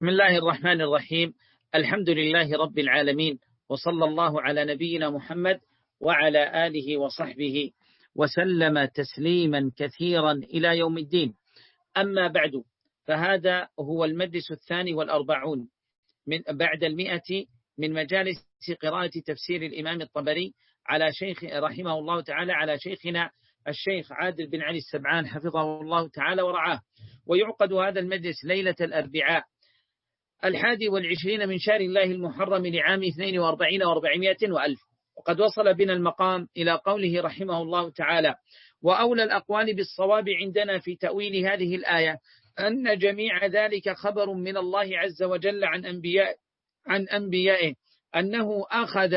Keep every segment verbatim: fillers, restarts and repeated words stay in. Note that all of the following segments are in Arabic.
بسم الله الرحمن الرحيم. الحمد لله رب العالمين، وصلى الله على نبينا محمد وعلى آله وصحبه وسلم تسليما كثيرا إلى يوم الدين. أما بعد، فهذا هو المجلس الثاني والأربعون من بعد المئة من مجالس قراءة تفسير الإمام الطبري على شيخ رحمه الله تعالى على شيخنا الشيخ عادل بن علي السبعان حفظه الله تعالى ورعاه. ويعقد هذا المجلس ليلة الأربعاء الحادي والعشرين من شهر الله المحرم لعام اثنين وأربعين وأربعمائة وألف. وقد وصل بنا المقام إلى قوله رحمه الله تعالى: وأولى الأقوال بالصواب عندنا في تأويل هذه الآية أن جميع ذلك خبر من الله عز وجل عن أنبياء عن أنبيائه أنه أخذ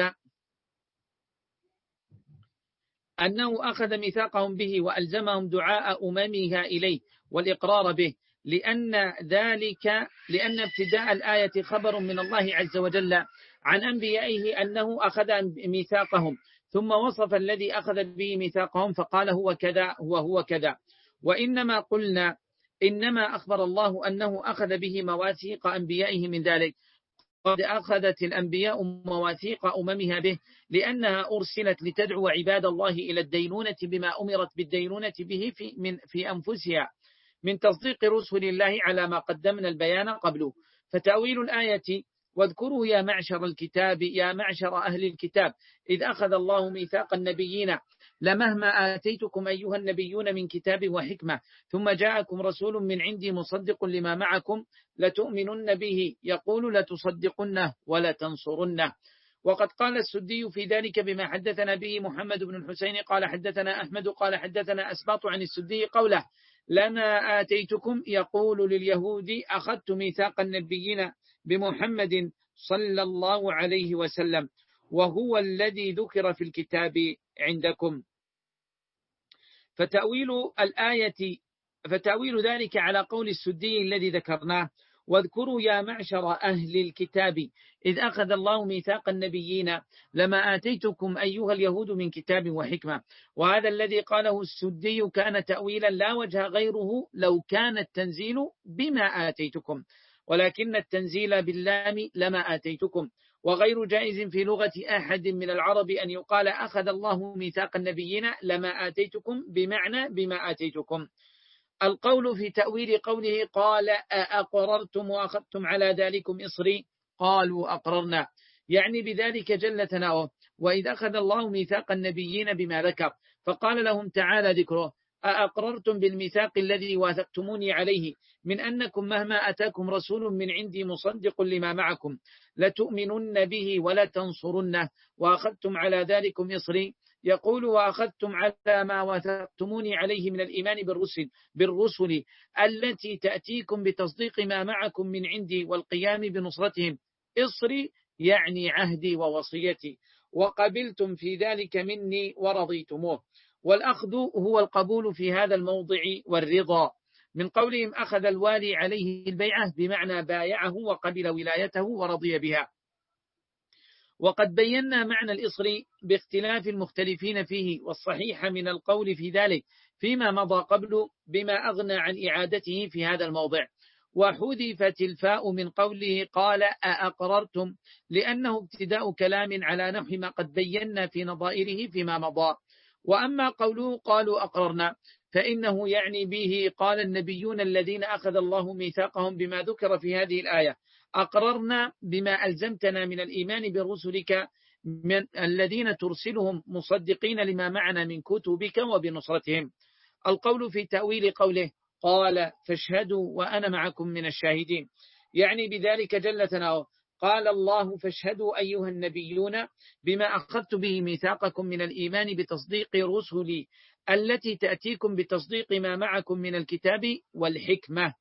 أنه أخذ ميثاقهم به وألزمهم دعاء أممها إليه والإقرار به، لأن ذلك لأن ابتداء الآية خبر من الله عز وجل عن أنبيائه أنه أخذ ميثاقهم، ثم وصف الذي أخذ به ميثاقهم فقال هو كذا وهو كذا. وإنما قلنا إنما أخبر الله أنه أخذ به مواثيق أنبيائه من ذلك. قد أخذت الأنبياء مواثيق أممها به لأنها أرسلت لتدعو عباد الله إلى الدينونة بما أمرت بالدينونة به في, من في أنفسها من تصديق رسل الله على ما قدمنا البيان قبله. فتأويل الآية: واذكروا يا معشر الكتاب يا معشر أهل الكتاب إذ أخذ الله ميثاق النبيين لمهما آتيتكم أيها النبيون من كتاب وحكمة ثم جاءكم رسول من عندي مصدق لما معكم لتؤمنن به يقول لتصدقنه ولتنصرنه. وقد قال السدي في ذلك بما حدثنا به محمد بن الحسين قال حدثنا أحمد قال حدثنا أسباط عن السدي قوله: لما آتيتكم يقول لليهود أخذت ميثاق النبيين بمحمد صلى الله عليه وسلم وهو الذي ذكر في الكتاب عندكم. فتأويل الآية فتأويل ذلك على قول السدي الذي ذكرناه: واذكروا يا معشر أهل الكتاب إذ أخذ الله ميثاق النبيين لما آتيتكم أيها اليهود من كتاب وحكمة. وهذا الذي قاله السدي كان تأويلا لا وجه غيره لو كان التنزيل بما آتيتكم، ولكن التنزيل باللام لما آتيتكم، وغير جائز في لغة أحد من العرب أن يقال أخذ الله ميثاق النبيين لما آتيتكم بمعنى بما آتيتكم. القول في تأويل قوله قال أأقررتم وأخذتم على ذلكم إصري قالوا أقررنا، يعني بذلك جل ثناؤه. وإذ أخذ الله ميثاق النبيين بما ذكر فقال لهم تعالى ذكره: أأقررتم بالميثاق الذي واثقتموني عليه من أنكم مهما أتاكم رسول من عندي مصدق لما معكم لتؤمنن به ولا تنصرنه وأخذتم على ذلكم إصري. يقول: وأخذتم على ما واثقتموني عليه من الإيمان بالرسل بالرسل التي تأتيكم بتصديق ما معكم من عندي والقيام بنصرتهم إصري يعني عهدي ووصيتي، وقبلتم في ذلك مني ورضيتموه. والأخذ هو القبول في هذا الموضع والرضا. من قولهم أخذ الوالي عليه البيعة بمعنى بايعه وقبل ولايته ورضي بها. وقد بينا معنى الإصر باختلاف المختلفين فيه، والصحيح من القول في ذلك فيما مضى قبل بما أغنى عن إعادته في هذا الموضع. وحذفت الفاء من قوله قال أأقررتم لأنه ابتداء كلام على نحو ما قد بينا في نظائره فيما مضى. وأما قوله قالوا أقررنا فإنه يعني به قال النبيون الذين أخذ الله ميثاقهم بما ذكر في هذه الآية: أقررنا بما ألزمتنا من الإيمان برسلك من الذين ترسلهم مصدقين لما معنا من كتبك وبنصرتهم. القول في تأويل قوله قال فاشهدوا وأنا معكم من الشاهدين، يعني بذلك جل ثناؤه قال الله فاشهدوا أيها النبيون بما أخذت به ميثاقكم من الإيمان بتصديق رسلي التي تأتيكم بتصديق ما معكم من الكتاب والحكمة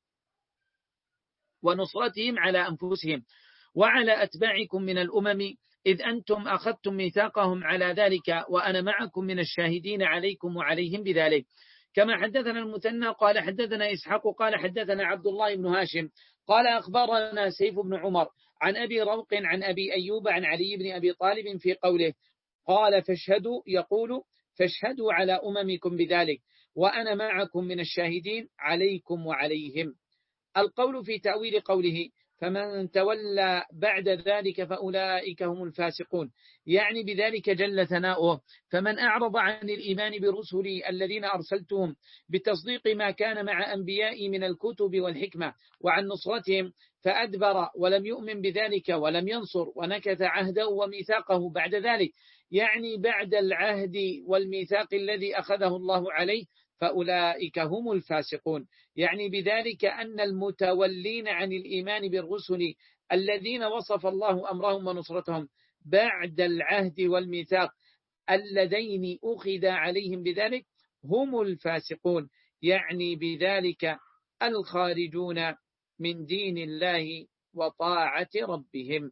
ونصرتهم على أنفسهم وعلى أتباعكم من الأمم إذ أنتم أخذتم ميثاقهم على ذلك وأنا معكم من الشاهدين عليكم وعليهم بذلك. كما حدثنا المثنى قال حدثنا إسحاق قال حدثنا عبد الله بن هاشم قال أخبرنا سيف بن عمر عن أبي روق عن أبي أيوب عن علي بن أبي طالب في قوله قال فاشهدوا يقول فاشهدوا على أممكم بذلك وأنا معكم من الشاهدين عليكم وعليهم. القول في تأويل قوله فمن تولى بعد ذلك فأولئك هم الفاسقون. يعني بذلك جل ثناؤه. فمن أعرض عن الإيمان برسلي الذين أرسلتهم بتصديق ما كان مع أنبيائي من الكتب والحكمة وعن نصرتهم فأدبر ولم يؤمن بذلك ولم ينصر ونكث عهده وميثاقه بعد ذلك، يعني بعد العهد والميثاق الذي أخذه الله عليه، فأولئك هم الفاسقون. يعني بذلك أن المتولين عن الإيمان بالرسل الذين وصف الله أمرهم ونصرتهم بعد العهد والميثاق اللذين أخذ عليهم بذلك هم الفاسقون، يعني بذلك الخارجون من دين الله وطاعة ربهم.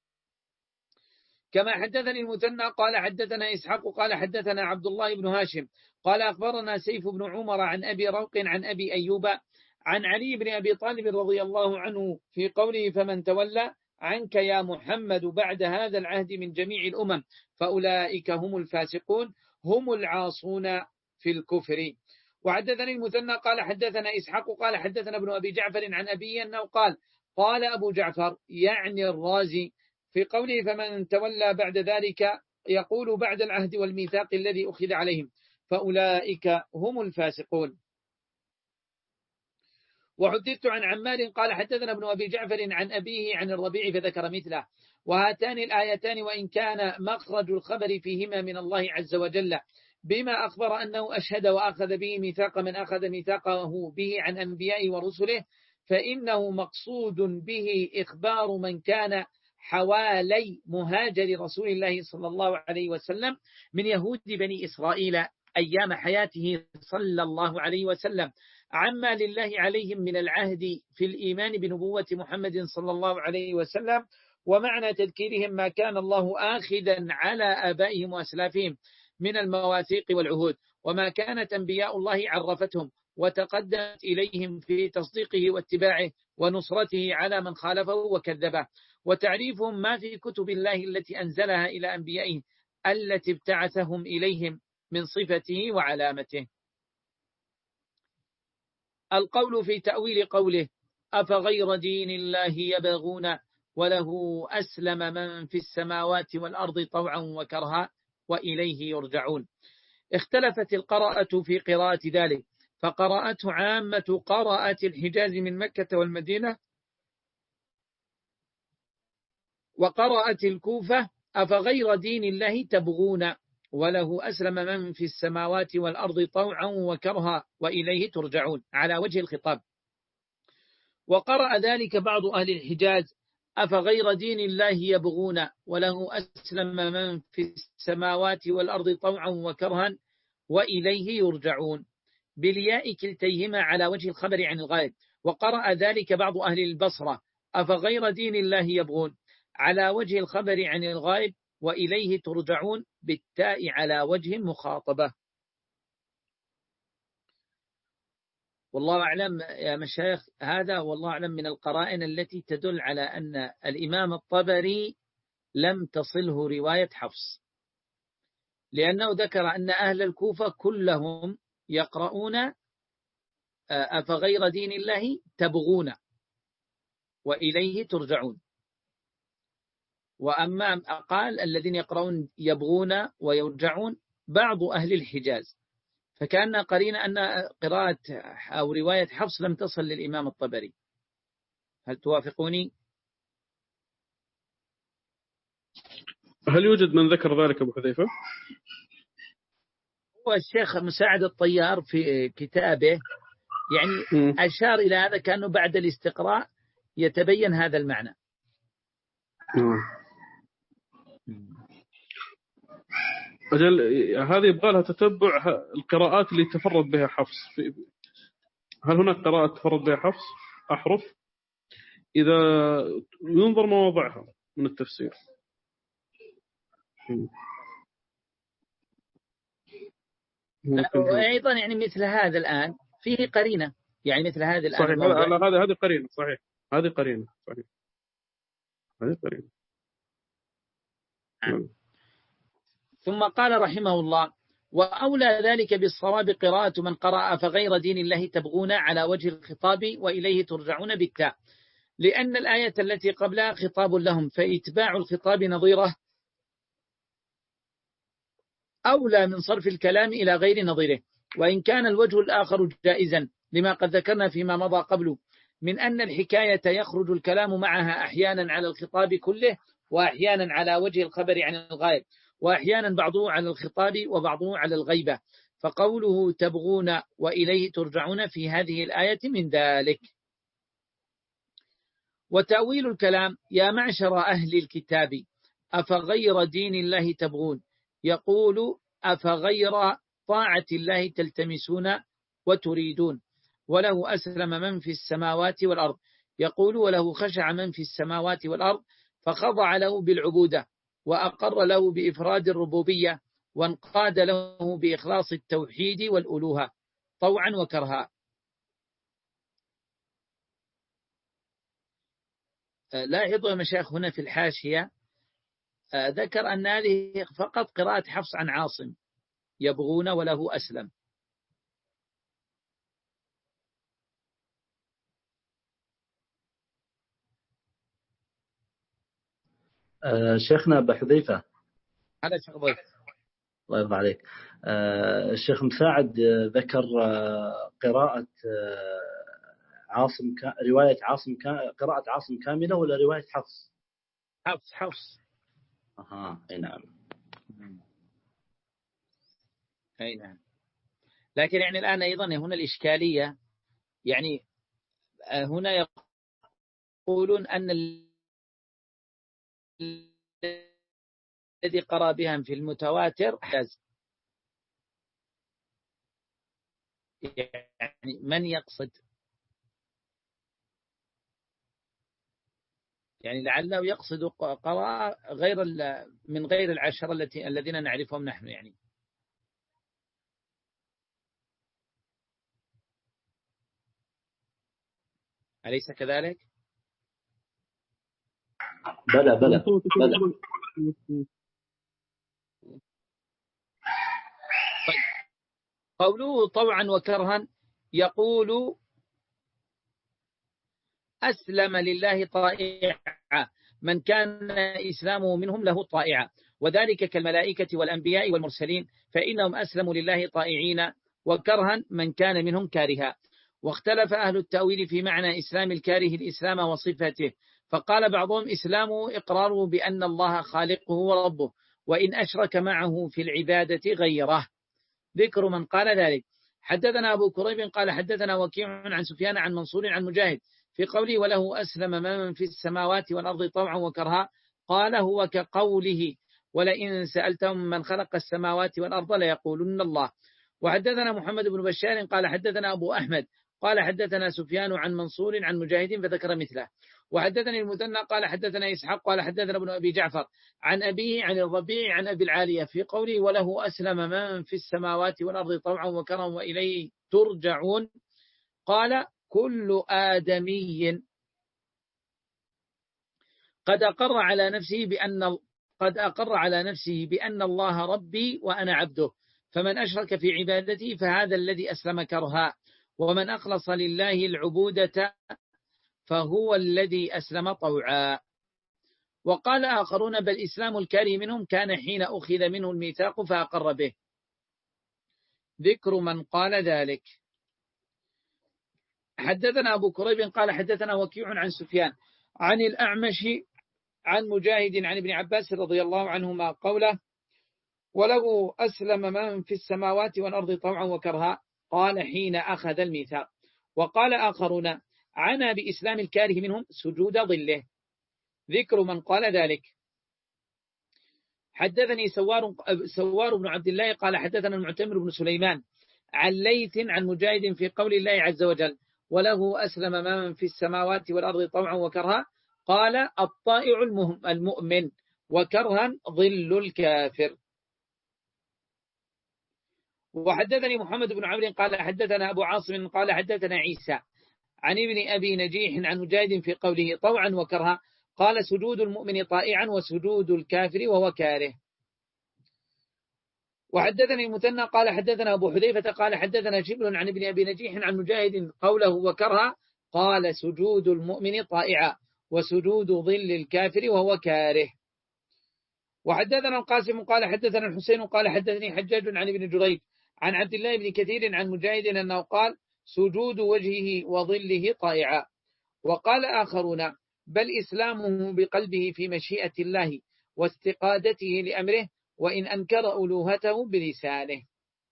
كما حدثني المثنى قال حدثنا إسحاق قال حدثنا عبد الله بن هاشم قال أخبرنا سيف بن عمر عن أبي روق عن أبي أيوب عن علي بن أبي طالب رضي الله عنه في قوله فمن تولى عنك يا محمد بعد هذا العهد من جميع الأمم فأولئك هم الفاسقون هم العاصون في الكفر. وحدثني المثنى قال حدثنا إسحاق قال حدثنا ابن أبي جعفر عن أبي أنه قال قال أبو جعفر يعني الرازي في قوله فمن تولى بعد ذلك يقول بعد العهد والميثاق الذي أخذ عليهم فأولئك هم الفاسقون. وحدثت عن عمار قال حدثنا ابن أبي جعفر عن أبيه عن الربيع فذكر مثله. وهاتان الآيتان وإن كان مخرج الخبر فيهما من الله عز وجل بما أخبر أنه أشهد وأخذ به ميثاق من أخذ ميثاقه به عن أنبيائه ورسله، فإنه مقصود به إخبار من كان حوالي مهاجر رسول الله صلى الله عليه وسلم من يهود بني إسرائيل أيام حياته صلى الله عليه وسلم عما لله عليهم من العهد في الإيمان بنبوة محمد صلى الله عليه وسلم، ومعنى تذكيرهم ما كان الله آخذا على آبائهم وأسلافهم من المواثيق والعهود، وما كانت أنبياء الله عرفتهم وتقدمت إليهم في تصديقه واتباعه ونصرته على من خالفه وكذبه، وتعريفهم ما في كتب الله التي أنزلها إلى أنبيائه التي ابتعثهم إليهم من صفته وعلامته. القول في تأويل قوله أفغير دين الله يبغون وله أسلم من في السماوات والأرض طوعا وكرها وإليه يرجعون. اختلفت القراءة في قراءة ذلك، فقراءته عامة قراءة الحجاز من مكة والمدينة، وقراءة الكوفة أفغير دين الله تبغون وله أسلم من في السماوات والأرض طوعا وكرها وإليه ترجعون على وجه الخطاب. وقرأ ذلك بعض أهل الحجاز أفغير دين الله يبغون وله أسلم من في السماوات والأرض طوعا وكرها وإليه يرجعون بالياء كلتيهما على وجه الخبر عن الغائب. وقرأ ذلك بعض أهل البصرة أفغير دين الله يبغون على وجه الخبر عن الغائب وإليه ترجعون بالتاء على وجه مخاطبة. والله أعلم يا مشايخ، هذا والله أعلم من القرائن التي تدل على أن الإمام الطبري لم تصله رواية حفص، لأنه ذكر أن أهل الكوفة كلهم يقرؤون أفغير دين الله تبغون وإليه ترجعون، وأما قال الذين يقرؤون يبغون ويرجعون بعض أهل الحجاز، فكان قرين أن قراءة أو رواية حفص لم تصل للإمام الطبري. هل توافقوني؟ هل يوجد من ذكر ذلك أبو حذيفة؟ هو الشيخ مساعد الطيار في كتابه يعني م. أشار إلى هذا كأنه بعد الاستقراء يتبين هذا المعنى. م. أجل هذه يبغى لها تتبع القراءات اللي تفرد بها حفص. هل هناك قراءة تفرد بها حفص أحرف؟ إذا ينظر مواضعها من التفسير. أيضا يعني مثل هذا الآن فيه قرينة، يعني مثل هذا الآن صحيح. هذا هذه قرينة صحيح، هذه قرينة صحيح، هذه قرينة. ثم قال رحمه الله وأولى ذلك بالصواب قراءة من قرأ فغير دين الله تبغون على وجه الخطاب وإليه ترجعون بالتاء، لأن الآية التي قبلها خطاب لهم، فإتباع الخطاب نظيره أولى من صرف الكلام إلى غير نظيره. وإن كان الوجه الآخر جائزا لما قد ذكرنا فيما مضى قبله من أن الحكاية يخرج الكلام معها أحيانا على الخطاب كله، وأحيانا على وجه الخبر عن الغائب، وأحيانا بعضه على الخطاب وبعضه على الغيبة، فقوله تبغون وإليه ترجعون في هذه الآية من ذلك. وتأويل الكلام يا معشر أهل الكتاب أفغير دين الله تبغون، يقول أفغير طاعة الله تلتمسون وتريدون، وله أسلم من في السماوات والأرض، يقول وله خشع من في السماوات والأرض، فخضع له بالعبودة وأقر له بإفراد الربوبية، وانقاد له بإخلاص التوحيد والألوهة طوعا وكرها. لاحظوا يا مشايخ هنا في الحاشية ذكر أن هذه فقط قراءة حفص عن عاصم، يبغون وله أسلم. آه شيخنا أبا حذيفة، هذا شيخ ضيف الله يرضى عليك. آه الشيخ مساعد ذكر آه قراءة آه عاصم كا... رواية عاصم كا... قراءة عاصم كاملة ولا رواية حفص؟ حفص حفص أها أي نعم. أي نعم. لكن يعني الآن أيضا هنا الإشكالية، يعني هنا يقولون أن الذي قرأ بهم في المتواتر حاز، يعني من يقصد، يعني لعله يقصد قراءة غير من غير العشرة التي الذين نعرفهم نحن، يعني أليس كذلك؟ بلى بلى بلى. قوله طوعا وكرها، يقول أسلم لله طائعا من كان إسلامه منهم له طائعا، وذلك كالملائكة والأنبياء والمرسلين فإنهم أسلموا لله طائعين، وكرها من كان منهم كارها. واختلف أهل التأويل في معنى إسلام الكاره الإسلام وصفته، فقال بعضهم إسلامه إقراره بأن الله خالقه وربه، وإن أشرك معه في العبادة غيره. ذكر من قال ذلك. حدثنا أبو كريب قال حدثنا وكيع عن سفيان عن منصور عن مجاهد في قوله وله أسلم من في السماوات والأرض طوعا وكرها، قال هو كقوله ولئن سألتهم من خلق السماوات والأرض ليقولن الله. وحدثنا محمد بن بشار قال حدثنا أبو أحمد قال حدثنا سفيان عن منصور عن مجاهد فذكر مثله. وحدثني المثنى قال حدثنا إسحاق قال حدثنا ابن أبي جعفر عن أبيه عن الربيع عن أبي العالية في قوله وله أسلم من في السماوات والأرض طوعا وكرها وإليه ترجعون، قال كل آدمي قد أقر على نفسه بأن قد أقر على نفسه بأن الله ربي وأنا عبده، فمن أشرك في عبادتي فهذا الذي أسلم كرها، ومن أخلص لله العبودة فهو الذي أسلم طوعا. وقال آخرون بل إسلام الكاره منهم كان حين أخذ منه الميثاق فأقر به. ذكر من قال ذلك. حدثنا أبو كريب قال حدثنا وكيع عن سفيان عن الأعمش عن مجاهد عن ابن عباس رضي الله عنهما قوله وله أسلم من في السماوات والأرض طوعا وكرها، قال حين أخذ الميثاق. وقال آخرون عنا بإسلام الكاره منهم سجود ظله. ذكر من قال ذلك. حدثني سوار, سوار بن عبد الله قال حدثنا المعتمر بن سليمان عن ليث عن مجاهد في قول الله عز وجل وله أسلم من في السماوات والأرض طوعا وكرها، قال الطائع المؤمن وكرها ظل الكافر. وحدثني محمد بن عمرو قال حدثنا أبو عاصم قال حدثنا عيسى عن ابن أبي نجيح عن مجاهد في قوله طوعا وكرها، قال سجود المؤمن طائعا وسجود الكافر وهو كاره. وحدثني المثنى قال حدثنا أبو حذيفة قال حدثنا شبل عن ابن أبي نجيح عن مجاهد قوله وكرها، قال سجود المؤمن طائعا وسجود ظل الكافر وهو كاره. وحدثنا القاسم قال حدثنا الحسين قال حدثني حجاج عن ابن جريج عن عبد الله بن كثير عن مجاهد أنه قال سجود وجهه وظله طائعا. وقال آخرون بل إسلامه بقلبه في مشيئة الله واستقادته لأمره وإن أنكر ألوهته بلسانه.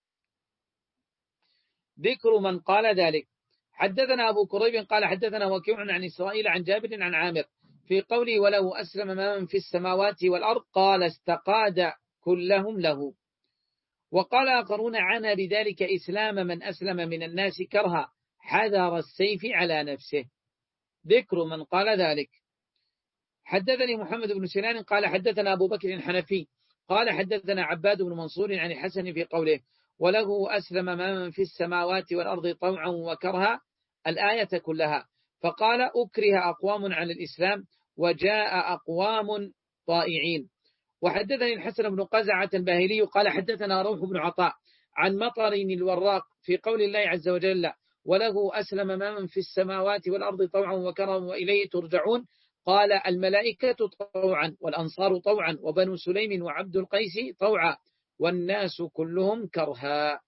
ذكر من قال ذلك. حدثنا أبو كريب قال حدثنا وكيع عن إسرائيل عن جابر عن عامر في قوله وله أسلم من في السماوات والأرض قال استقاد كلهم له. وقال آخرون عنا بذلك إسلام من أسلم من الناس كرها حذر السيف على نفسه. ذكر من قال ذلك. حدثني محمد بن سنان قال حدثنا أبو بكر الحنفي قال حدثنا عباد بن منصور عن الحسن في قوله وله أسلم من في السماوات والأرض طوعا وكرها الآية كلها، فقال أكره أقوام على الإسلام وجاء أقوام طائعين. وحدثني الحسن بن قزعة الباهلي قال حدثنا روح بن عطاء عن مطر الوراق في قول الله عز وجل وله أسلم من في السماوات والأرض طوعا وكرها وإليه ترجعون قال الملائكة طوعا والأنصار طوعا وبنو سليم وعبد القيس طوعا والناس كلهم كرها.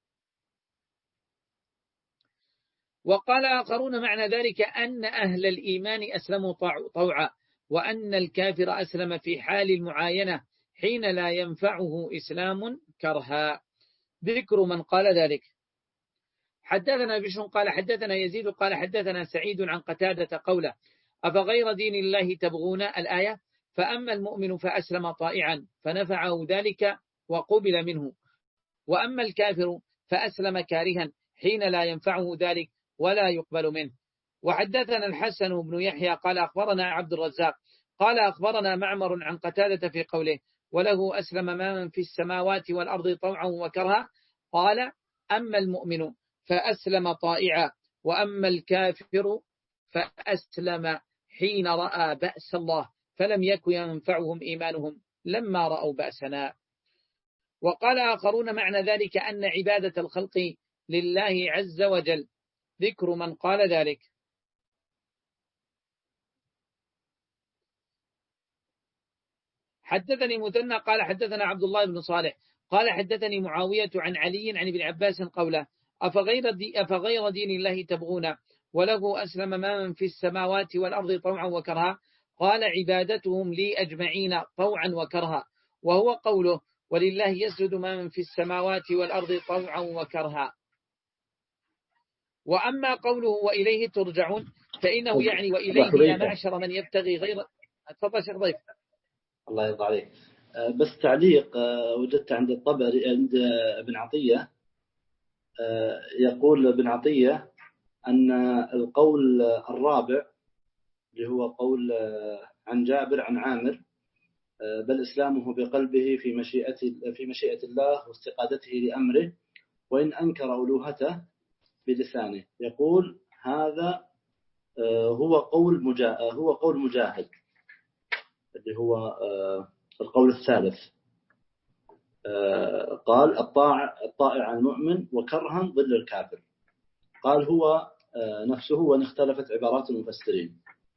وقال آخرون معنى ذلك أن أهل الإيمان أسلموا طوعا وأن الكافر أسلم في حال المعاينة حين لا ينفعه إسلام كرها. ذكر من قال ذلك. حدثنا بشر قال حدثنا يزيد قال حدثنا سعيد عن قتادة قوله أفغير دين الله تبغون الآية فأما المؤمن فأسلم طائعا فنفعه ذلك وقبل منه وأما الكافر فأسلم كارها حين لا ينفعه ذلك ولا يقبل منه. وحدثنا الحسن بن يحيى قال أخبرنا عبد الرزاق قال أخبرنا معمر عن قتادة في قوله وله أسلم من في السماوات والأرض طوعا وكرها قال أما المؤمن فأسلم طائعا وأما الكافر فأسلم حين رأى بأس الله فلم يكن ينفعهم إيمانهم لما رأوا بأسنا. وقال آخرون معنى ذلك أن عبادة الخلق لله عز وجل. ذكر من قال ذلك. حدثني مثنى قال حدثنا عبد الله بن صالح قال حدثني معاوية عن علي عن ابن عباس قوله أفغير, دي أفغير دين الله تبغون وله أسلم من في السماوات والأرض طوعا وكرها قال عبادتهم لي أجمعين طوعا وكرها وهو قوله ولله يسجد من في السماوات والأرض طوعا وكرها. وأما قوله وإليه ترجعون فإنه يعني وإليه يا معشر من يبتغي غير. تفضل شيخ ضيف. الله يرضى عليك. بس تعليق وجدت عند الطبري عند ابن عطية يقول ابن عطية أن القول الرابع اللي هو قول عن جابر عن عامر بل إسلامه بقلبه في مشيئة في مشيئة الله واستقادته لأمره وإن أنكر ألوهته بلسانه، يقول هذا هو قول مجاهد هو قول مجاهد اللي هو القول الثالث قال الطاعة الطائع عن المؤمن وكرها ظل الكافر. قال هو نفسه وإن اختلفت عبارات المفسرين.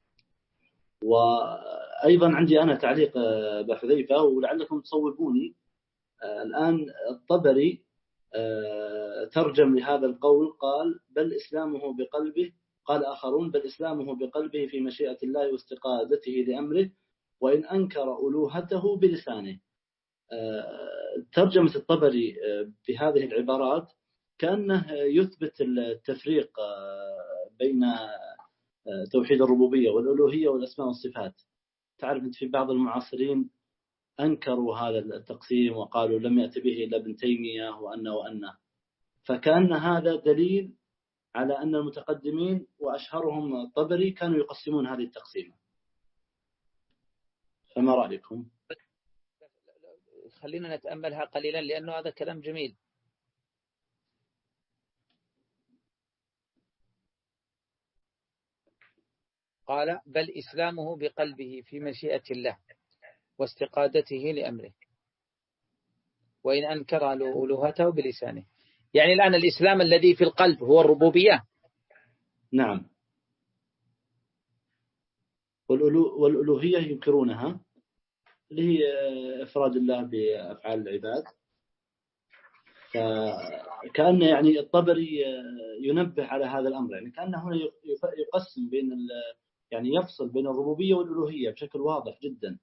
وأيضا عندي أنا تعليق بحذيفة ولعلكم تصوبوني الآن. الطبري ترجم لهذا القول قال بل إسلامه بقلبه، قال آخرون بل إسلامه بقلبه في مشيئة الله واستقادته لأمره وإن أنكر ألوهته بلسانه. ترجمة الطبري بهذه العبارات كأنه يثبت التفريق بين توحيد الربوبية والألوهية والأسماء والصفات. تعرف أنت في بعض المعاصرين أنكروا هذا التقسيم وقالوا لم يأتي به إلا ابن تيمية وأن وأن فكان هذا دليل على أن المتقدمين وأشهرهم الطبري كانوا يقسمون هذه التقسيمة. فما رأيكم؟ خلينا نتأملها قليلا لأنه هذا كلام جميل. قال بل إسلامه بقلبه في مشيئة الله واستقادته لأمره وإن أنكر ألوهته بلسانه. يعني الآن الإسلام الذي في القلب هو الربوبية. نعم. والألوهية ينكرونها، اللي هي إفراد الله بأفعال العباد. فكأن يعني الطبري ينبه على هذا الأمر، يعني كأنه هنا يقسم بين يعني يفصل بين الربوبية والألوهية بشكل واضح جدا.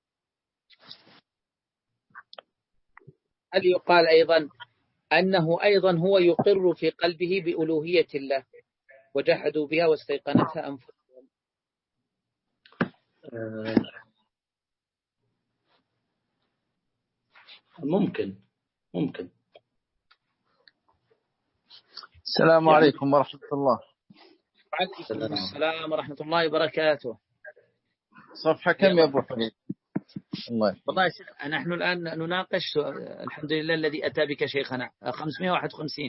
هل يقال أيضا أنه أيضا هو يقر في قلبه بألوهية الله وجحدوا بها واستيقنتها أنفسهم؟ ممكن ممكن. السلام يعني عليكم ورحمة الله. وعليكم السلام ورحمة الله وبركاته. صفحة كم يا أبو حميد؟ الله والله نحن الآن نناقش الحمد لله الذي أتى بك شيخنا خمسمائة وواحد وخمسين.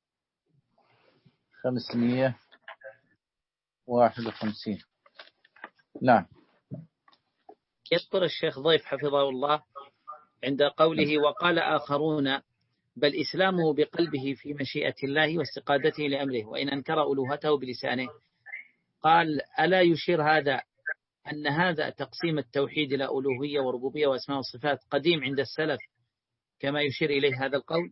خمسمائة وواحد وخمسين. نعم. يذكر الشيخ ضيف حفظه الله عند قوله وقال آخرون بل إسلامه بقلبه في مشيئة الله واستقادته لأمره وإن أنكر ألوهته بلسانه. قال ألا يشير هذا أن هذا تقسيم التوحيد إلى ألوهية وربوبية وأسماء وصفات قديم عند السلف كما يشير إليه هذا القول؟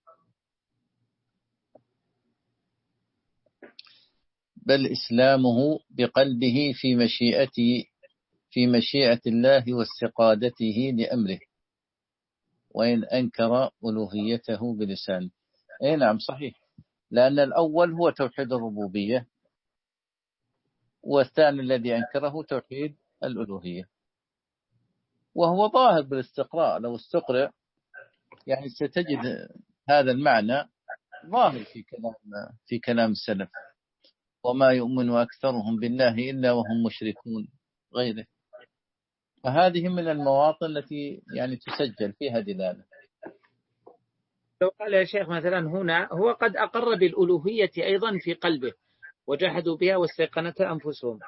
بل إسلامه بقلبه في مشيئته في مشيئة الله واستقادته لأمره وإن أنكر ألوهيته بلسانه. أي نعم صحيح، لأن الأول هو توحيد الربوبية والثاني الذي أنكره توحيد الألوهية، وهو ظاهر بالاستقراء. لو استقرأ يعني ستجد هذا المعنى ظاهر في كلام في كلام السلف. وما يؤمن أكثرهم بالله إلا وهم مشركون غيره. فهذه من المواطن التي يعني تسجل فيها دلالة. لو قال يا شيخ مثلا هنا هو قد أقر بالألوهية أيضا في قلبه وجحدوا بها واستيقنتها أنفسهم.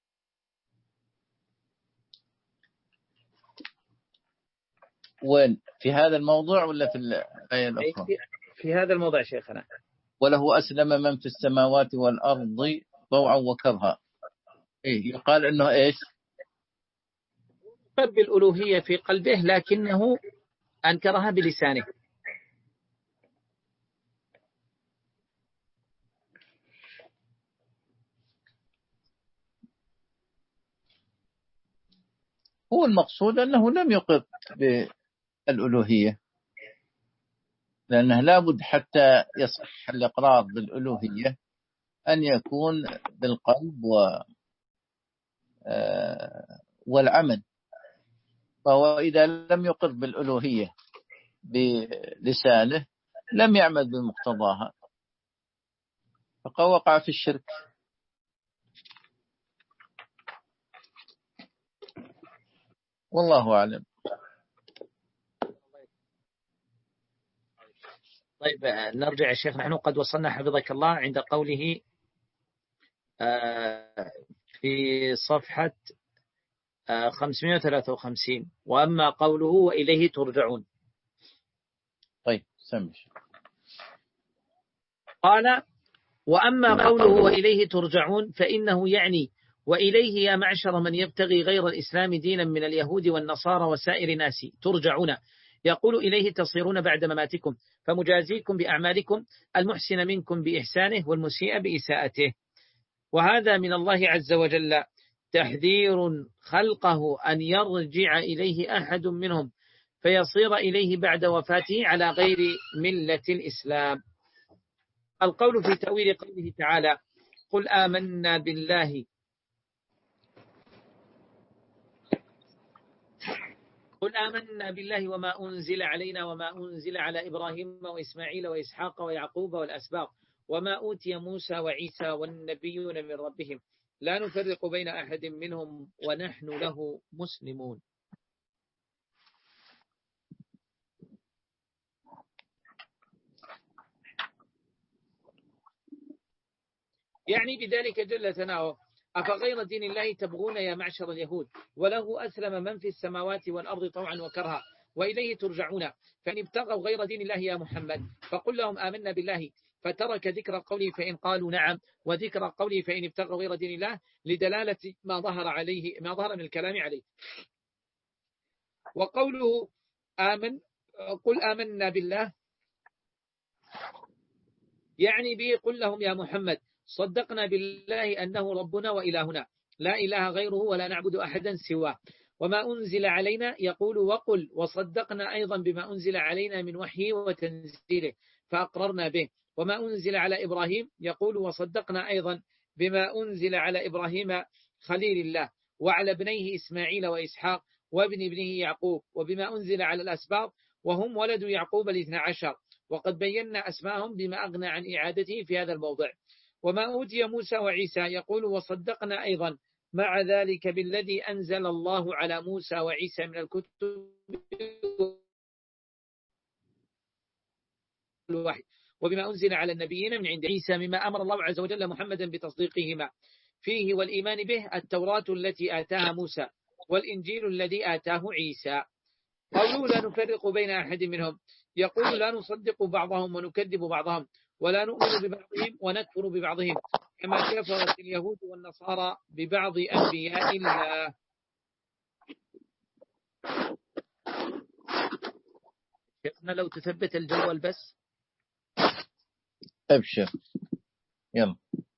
وين في هذا الموضوع ولا في الآية الأخرى؟ في هذا الموضوع شيخنا. وله أسلم من في السماوات والأرض طوعا وكرها. إيه يقال إنه إيش؟ قد بالألوهية في قلبه لكنه أنكرها بلسانه. هو المقصود أنه لم يقر بالألوهية، لأنه لابد حتى يصح الإقرار بالألوهية أن يكون بالقلب و والعمل. فهو إذا لم يقر بالألوهية بلسانه لم يعمل بمقتضاها فوقع في الشرك. والله أعلم. طيب نرجع يا شيخ. نحن قد وصلنا حفظك الله عند قوله في صفحة خمسمائة وثلاثة وخمسين وأما قوله وإليه ترجعون. طيب سمش. قال وأما قوله وإليه ترجعون فإنه يعني وإليه يا معشر من يبتغي غير الإسلام دينا من اليهود والنصارى وسائر ناس ترجعون، يقول إليه تصيرون بعد مماتكم فمجازيكم بأعمالكم المحسن منكم بإحسانه والمسيء بإساءته. وهذا من الله عز وجل تحذير خلقه أن يرجع إليه أحد منهم فيصير إليه بعد وفاته على غير ملة الإسلام. القول في تأويل قوله تعالى قل آمنا بالله قل آمنا بالله وما أنزل علينا وما أنزل على إبراهيم وإسماعيل وإسحاق ويعقوب والأسباط وما أوتي موسى وعيسى والنبيون من ربهم لا نفرق بين أحد منهم ونحن له مسلمون. يعني بذلك جل ثناؤه أفغير دين الله تبغون يا معشر اليهود وله أسلم من في السماوات والأرض طوعا وكرها وإليه ترجعون فإن ابتغوا غير دين الله يا محمد فقل لهم آمنا بالله فترك ذكر قوله فإن قالوا نعم وذكر قوله فإن ابتغوا غير دين الله لدلالة ما ظهر عليه ما ظهر من الكلام عليه. وقوله آمن قل آمنا بالله يعني به قل لهم يا محمد صدقنا بالله أنه ربنا وإلهنا لا إله غيره ولا نعبد أحدا سواه وما أنزل علينا يقول وقل وصدقنا أيضا بما أنزل علينا من وحيه وتنزيله فأقررنا به وما أنزل على إبراهيم يقول وصدقنا أيضا بما أنزل على إبراهيم خليل الله وعلى ابنيه إسماعيل وإسحاق وابن ابنه يعقوب وبما أنزل على الأسباط وهم ولد يعقوب الاثنى عشر وقد بينا أسماءهم بما أغنى عن إعادته في هذا الموضع. وما أوتي موسى وعيسى يقول وصدقنا أيضا مع ذلك بالذي أنزل الله على موسى وعيسى من الكتب الوحي وبما أنزل على النبيين من عند عيسى مما أمر الله عز وجل محمدا بتصديقهما فيه والإيمان به التوراة التي آتاها موسى والإنجيل الذي آتاه عيسى. قالوا لا نفرق بين أحد منهم يقول لا نصدق بعضهم ونكذب بعضهم ولا نؤمن ببعضهم ونكفر ببعضهم كما كفرت اليهود والنصارى ببعض أنبياء الله. شيخنا لو تثبت الجوال بس أبشر يلا.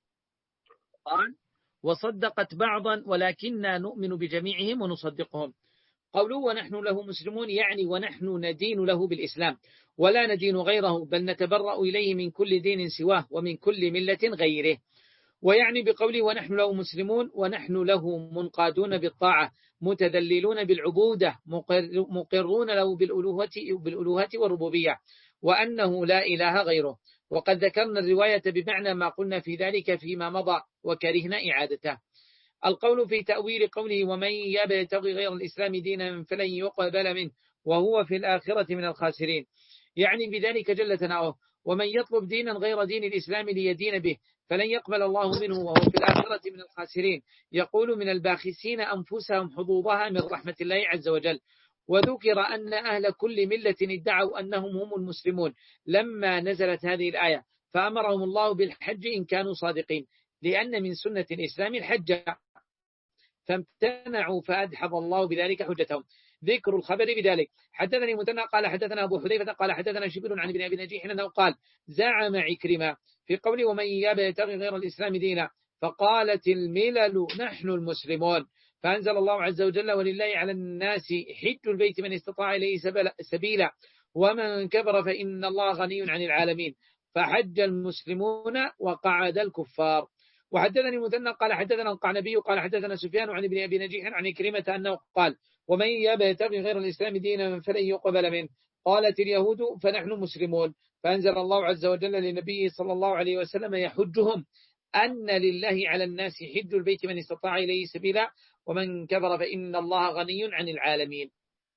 وصدقت بعضا ولكننا نؤمن بجميعهم ونصدقهم. قولوا ونحن له مسلمون يعني ونحن ندين له بالإسلام ولا ندين غيره بل نتبرأ إليه من كل دين سواه ومن كل ملة غيره. ويعني بقوله ونحن له مسلمون ونحن له منقادون بالطاعة متذللون بالعبودة مقرون له بالألوهة والربوبية وأنه لا إله غيره. وقد ذكرنا الرواية بمعنى ما قلنا في ذلك فيما مضى وكرهنا إعادته. القول في تأويل قوله ومن يبتغي غير الإسلام دينا فلن يقبل منه وهو في الآخرة من الخاسرين يعني بذلك جل ثناؤه ومن يطلب دينا غير دين الإسلام ليدين به فلن يقبل الله منه وهو في الآخرة من الخاسرين يقول من الباخسين أنفسهم حظوظها من رحمة الله عز وجل. وذكر أن أهل كل ملة ادعوا أنهم هم المسلمون لما نزلت هذه الآية فأمرهم الله بالحج إن كانوا صادقين لأن من سنة الإسلام الحج فامتنعوا فأدحض الله بذلك حجتهم. ذكر الخبر بذلك حدثني متنى قال حدثنا أبو حذيفة قال حدثنا شبير عن ابن أبي نجيح أنه قال زعم عكرمة في قوله ومن يبتغي غير الإسلام دينا فقالت الملل نحن المسلمون فأنزل الله عز وجل ولله على الناس حج البيت من استطاع إليه سبيلا ومن كفر فإن الله غني عن العالمين فحج المسلمون وقعد الكفار. وحدثني مثنى قال حدثنا القعنبي قال حدثنا سفيان عن ابن أبي نجيح عن كريمة أنه قال ومن يبتغي غير الإسلام دينا فلن يقبل منه قالت اليهود فنحن مسلمون فأنزل الله عز وجل لنبيه صلى الله عليه وسلم يحجهم أن لله على الناس حج البيت من استطاع إليه سبيلا ومن كفر فإن الله غني عن العالمين.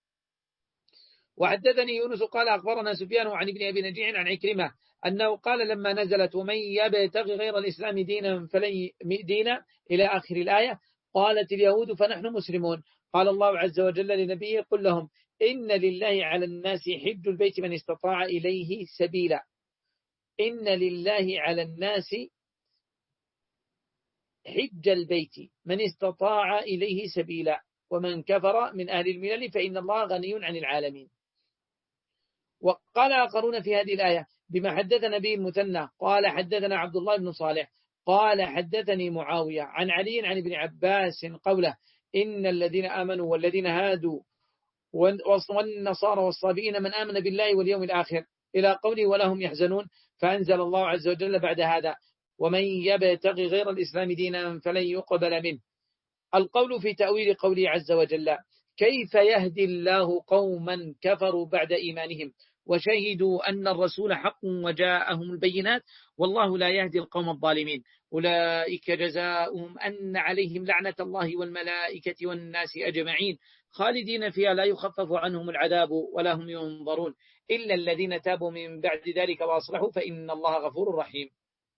وحدثني يونس قال أخبرنا سفيان عن ابن أبي نجيح عن عكرمة أنه قال لما نزلت ومن يبتغي غير الإسلام دينا فلن دينا إلى آخر الآية قالت اليهود فنحن مسلمون قال الله عز وجل لنبيه قل لهم إن لله على الناس حج البيت من استطاع إليه سبيلا إن لله على الناس حج البيت من استطاع إليه سبيلا ومن كفر من أهل الملل فإن الله غني عن العالمين. وقال آخرون في هذه الآية بما حدثنا به المثنى قال حدثنا عبد الله بن صالح قال حدثني معاوية عن علي عن ابن عباس قوله إن الذين آمنوا والذين هادوا والنصارى والصابئين من آمن بالله واليوم الآخر إلى قوله ولا هم يحزنون فأنزل الله عز وجل بعد هذا ومن يبتغي غير الإسلام دينا فلن يقبل منه. القول في تأويل قوله عز وجل كيف يهدي الله قوما كفروا بعد إيمانهم وشهدوا أن الرسول حق وجاءهم البينات والله لا يهدي القوم الظالمين أولئك جزاؤهم أن عليهم لعنة الله والملائكة والناس أجمعين خالدين فيها لا يخفف عنهم العذاب ولا هم ينظرون إلا الذين تابوا من بعد ذلك وأصلحوا فإن الله غفور رحيم.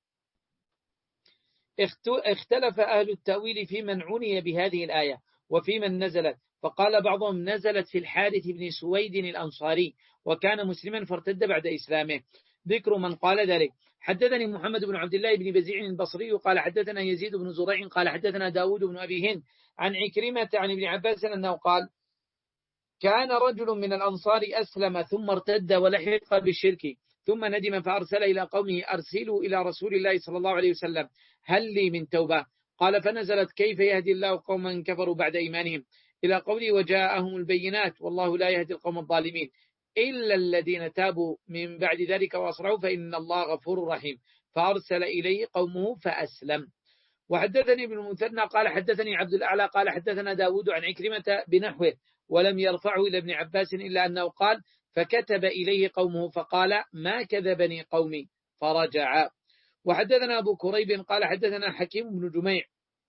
اختلف أهل التأويل في من عني بهذه الآية وفي من نزلت فقال بعضهم نزلت في الحارث بن سويد الأنصاري وكان مسلما فارتد بعد إسلامه ذكر من قال ذلك. حدثني محمد بن عبد الله بن بزيع البصري قال حدثنا يزيد بن زريع قال حدثنا داود بن أبي هند عن عكرمة عن ابن عباس أنه قال كان رجل من الأنصار أسلم ثم ارتد ولحق بالشرك ثم ندم فأرسل إلى قومه أرسلوا إلى رسول الله صلى الله عليه وسلم هل لي من توبة؟ قال فنزلت كيف يهدي الله قوما كفروا بعد إيمانهم إلى قوله وجاءهم البينات والله لا يهدي القوم الظالمين إلا الذين تابوا من بعد ذلك وأصرعوا فإن الله غفور رحيم فأرسل إليه قومه فأسلم. وحدثني ابن المثنى قال حدثني عبد الأعلى قال حدثنا داود عن عكرمة بنحوه ولم يرفعه إلى ابن عباس إلا أنه قال فكتب إليه قومه فقال ما كذبني قومي فرجع. وحدثنا أبو كريب قال حدثنا حكيم بن جميع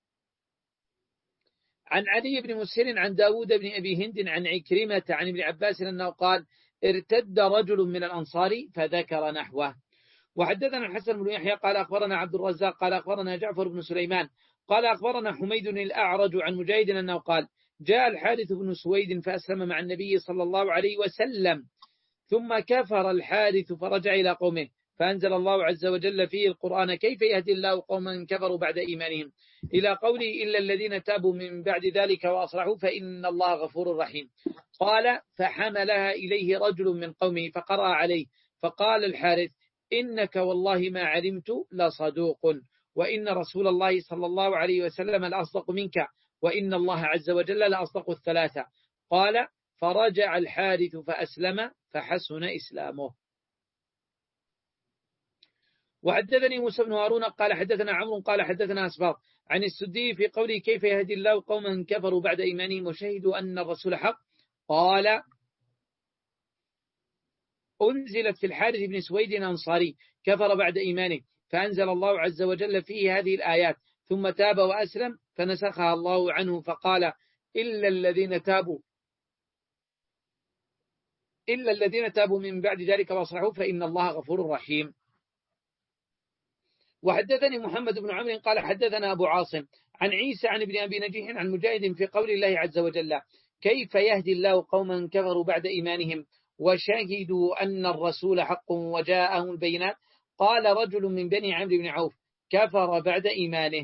عن علي بن مسهر عن داود بن أبي هند عن عكرمة عن ابن عباس أنه قال ارتد رجل من الأنصار فذكر نحوه. وحدثنا الحسن بن يحيى قال أخبرنا عبد الرزاق قال أخبرنا جعفر بن سليمان قال أخبرنا حميد الأعرج عن مجاهد أنه قال جاء الحارث بن سويد فأسلم مع النبي صلى الله عليه وسلم ثم كفر الحارث فرجع إلى قومه فأنزل الله عز وجل فيه القرآن كيف يهدي الله قوما كفروا بعد إيمانهم إلى قوله إلا الذين تابوا من بعد ذلك وأصلحوا فإن الله غفور رحيم. قال فحملها إليه رجل من قومه فقرأ عليه فقال الحارث إنك والله ما علمت لصدوق وإن رسول الله صلى الله عليه وسلم لأصدق منك وإن الله عز وجل لأصدق الثلاثة. قال فرجع الحارث فأسلم فحسن إسلامه. وحدثني موسى بن هارون قال حدثنا عمرو قال حدثنا أسباط عن السدي في قوله كيف يهدي الله قوما كفروا بعد إيمانهم وشهدوا أن الرسول حق قال أنزلت في الحارث بن سويد الأنصاري كفر بعد إيمانه فأنزل الله عز وجل فيه هذه الآيات ثم تاب وأسلم فنسخها الله عنه فقال إلا الذين تابوا إلا الذين تابوا من بعد ذلك وأصلحوا فإن الله غفور رحيم. وحدثني محمد بن عمرو قال حدثنا أبو عاصم عن عيسى عن ابن أبي نجيح عن مجاهد في قول الله عز وجل كيف يهدي الله قوما كفروا بعد إيمانهم وشهدوا أن الرسول حق وجاءهم البينات قال رجل من بني عمرو بن عوف كفر بعد إيمانه.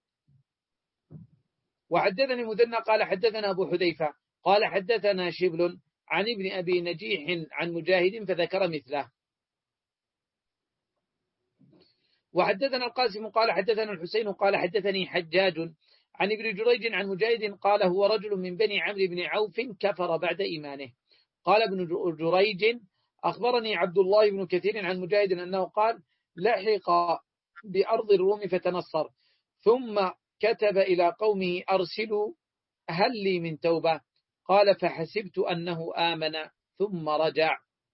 وحدثني مدنى قال حدثنا أبو حذيفة قال حدثنا شبل عن ابن أبي نجيح عن مجاهد فذكر مثله. وحدثنا القاسم قال حدثنا الحسين قال حدثني حجاج عن ابن جريج عن مجاهد قال هو رجل من بني عمرو بن عوف كفر بعد إيمانه. قال ابن جريج أخبرني عبد الله بن كثير عن مجاهد أنه قال لحق بأرض الروم فتنصر ثم كتب إلى قومه أرسلوا هل لي من توبة قال فحسبت أنه آمن ثم رجع.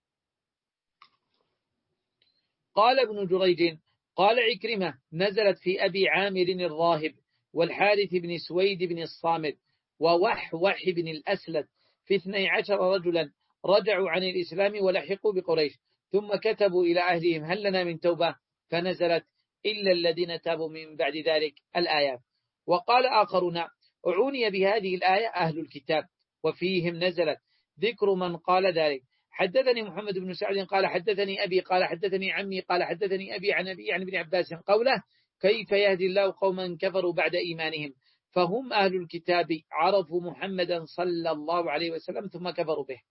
قال ابن جريج قال عكرمة نزلت في أبي عامر الراهب والحارث بن سويد بن الصامت ووحوح بن الأسلد في اثني عشر رجلا رجعوا عن الإسلام ولحقوا بقريش ثم كتبوا إلى أهلهم هل لنا من توبة فنزلت إلا الذين تابوا من بعد ذلك الآيات. وقال آخرون أعوني بهذه الآية أهل الكتاب وفيهم نزلت ذكر من قال ذلك. حدثني محمد بن سعد قال حدثني أبي قال حدثني عمي قال حدثني أبي عن أبي عن ابن عباس قوله كيف يهدي الله قوما كفروا بعد إيمانهم فهم أهل الكتاب عرفوا محمدا صلى الله عليه وسلم ثم كفروا به.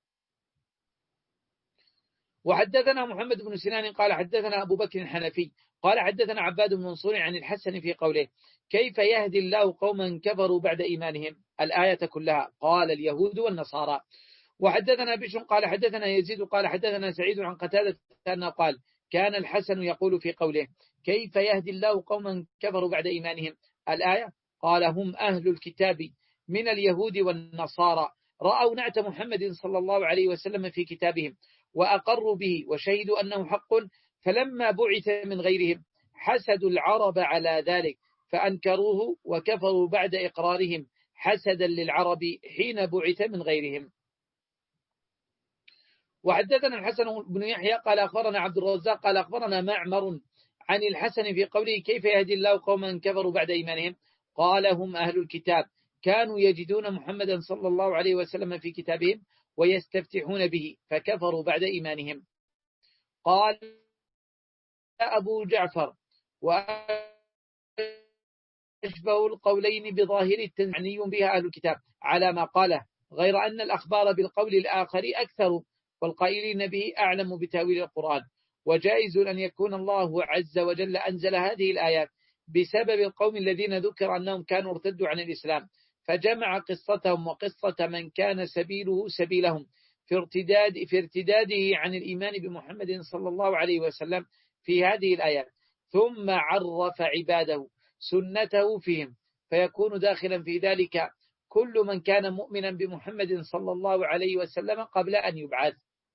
وحدثنا محمد بن سنان قال حدثنا أبو بكر الحنفي قال حدثنا عباد بن منصور عن الحسن في قوله كيف يهدي الله قوما كفروا بعد إيمانهم الآية كلها قال اليهود والنصارى. وحدثنا بشر قال حدثنا يزيد قال حدثنا سعيد عن قتادة أنه قال كان الحسن يقول في قوله كيف يهدي الله قوما كفروا بعد إيمانهم الآية قال هم أهل الكتاب من اليهود والنصارى رأوا نعت محمد صلى الله عليه وسلم في كتابهم وأقروا به وشهدوا أنه حق فلما بعث من غيرهم حسدوا العرب على ذلك فأنكروه وكفروا بعد إقرارهم حسدا للعرب حين بعث من غيرهم. وحدثنا الحسن بن يحيى قال أخبرنا عبد الرزاق قال أخبرنا معمر عن الحسن في قوله كيف يهدي الله قوما كفروا بعد إيمانهم قال هم أهل الكتاب كانوا يجدون محمدا صلى الله عليه وسلم في كتابهم ويستفتحون به فكفروا بعد إيمانهم. قال أبو جعفر وأشبه القولين بظاهر التنعني بها أهل الكتاب على ما قاله، غير أن الأخبار بالقول الآخر أكثر، والقائلين به أعلم بتاويل القرآن. وجائز أن يكون الله عز وجل أنزل هذه الآيات بسبب القوم الذين ذكر أنهم كانوا ارتدوا عن الإسلام، فجمع قصتهم وقصة من كان سبيله سبيلهم في ارتداد في ارتداده عن الإيمان بمحمد صلى الله عليه وسلم في هذه الآيات، ثم عرف عباده سنته فيهم، فيكون داخلا في ذلك كل من كان مؤمنا بمحمد صلى الله عليه وسلم قبل أن يبعث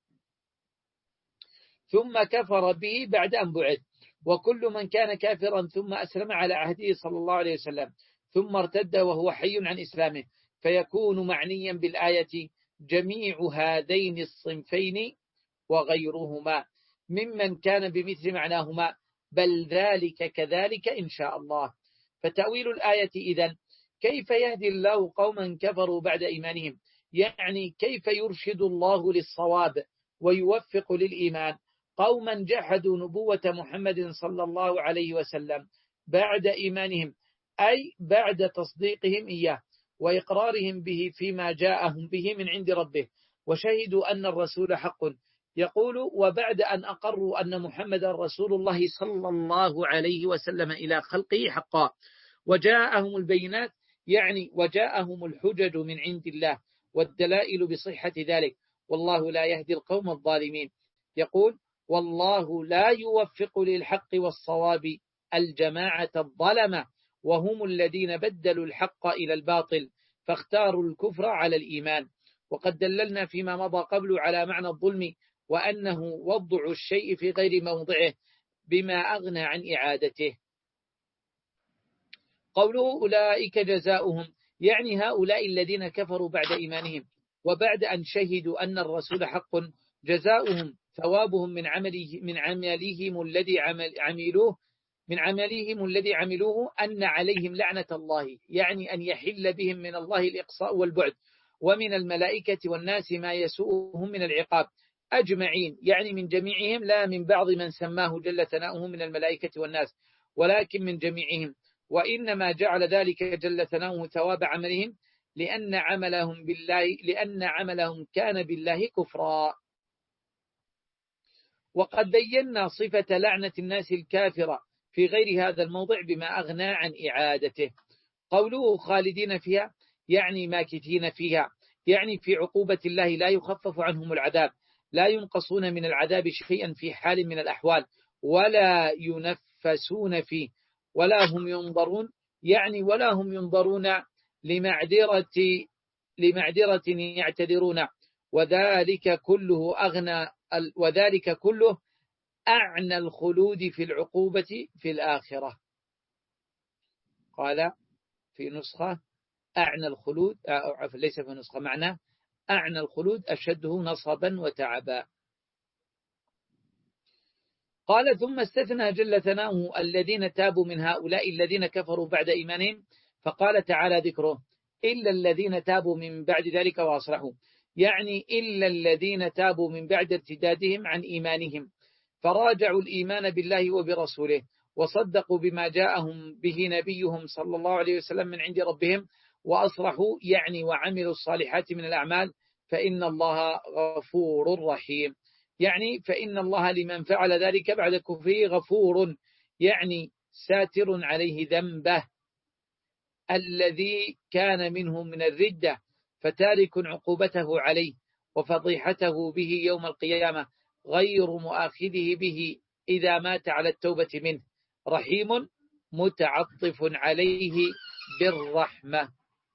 ثم كفر به بعد أن بعث، وكل من كان كافرا ثم أسلم على عهده صلى الله عليه وسلم ثم ارتد وهو حي عن إسلامه، فيكون معنيا بالآية جميع هذين الصنفين وغيرهما ممن كان بمثل معناهما، بل ذلك كذلك إن شاء الله. فتأويل الآية إذن كيف يهدي الله قوما كفروا بعد إيمانهم، يعني كيف يرشد الله للصواب ويوفق للإيمان قوما جحدوا نبوة محمد صلى الله عليه وسلم بعد إيمانهم، أي بعد تصديقهم إياه وإقرارهم به فيما جاءهم به من عند ربه، وشهدوا أن الرسول حق. يقول وبعد أن أقروا أن محمد رسول الله صلى الله عليه وسلم إلى خلقه حقا، وجاءهم البينات، يعني وجاءهم الحجج من عند الله والدلائل بصحة ذلك، والله لا يهدي القوم الظالمين. يقول والله لا يوفق للحق والصواب الجماعة الظلمة، وهم الذين بدلوا الحق إلى الباطل فاختاروا الكفر على الإيمان. وقد دللنا فيما مضى قبل على معنى الظلم، وأنه وضع الشيء في غير موضعه بما أغنى عن إعادته. قوله أولئك جزاؤهم، يعني هؤلاء الذين كفروا بعد إيمانهم وبعد أن شهدوا أن الرسول حق، جزاؤهم ثوابهم من عمله من عملهم الذي عمل عملوه من عملهم الذي عملوه أن عليهم لعنة الله، يعني أن يحل بهم من الله الإقصاء والبعد، ومن الملائكة والناس ما يسوءهم من العقاب أجمعين، يعني من جميعهم، لا من بعض من سماه جل ثناؤه من الملائكة والناس، ولكن من جميعهم. وإنما جعل ذلك جل ثناؤه ثواب عملهم لأن عملهم بالله لأن عملهم كان بالله كفرا. وقد بينا صفة لعنة الناس الكافرة في غير هذا الموضع بما أغنى عن إعادته. قوله خالدين فيها، يعني ماكثين فيها، يعني في عقوبة الله لا يخفف عنهم العذاب، لا ينقصون من العذاب شيئا في حال من الأحوال، ولا ينفسون فيه، ولا هم ينظرون، يعني ولا هم ينظرون لمعذرة لمعذرة يعتذرون، وذلك كله أغنى وذلك كله أعنى الخلود في العقوبة في الآخرة. قال في نسخة أعنى الخلود، ليس في نسخة معنى أعنى الخلود أشده نصبا وتعبا. قال ثم استثنى جل ثناؤه الذين تابوا من هؤلاء الذين كفروا بعد إيمانهم، فقال تعالى ذكره إلا الذين تابوا من بعد ذلك وأصلحوا، يعني إلا الذين تابوا من بعد ارتدادهم عن إيمانهم فراجعوا الإيمان بالله وبرسوله وصدقوا بما جاءهم به نبيهم صلى الله عليه وسلم من عند ربهم وأصلحوا، يعني وعملوا الصالحات من الأعمال، فإن الله غفور رحيم، يعني فإن الله لمن فعل ذلك بعد كفره غفور، يعني ساتر عليه ذنبه الذي كان منه من الردة، فتارك عقوبته عليه وفضيحته به يوم القيامة، غير مؤاخذه به إذا مات على التوبة منه، رحيم متعطف عليه بالرحمة.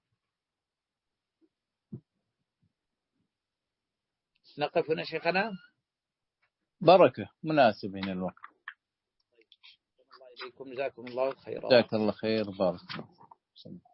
نقف هنا شيخنا، بركة مناسب هنا الوقت. الله إليكم، جزاكم الله خيرا. جزاك الله خير، بارك الله.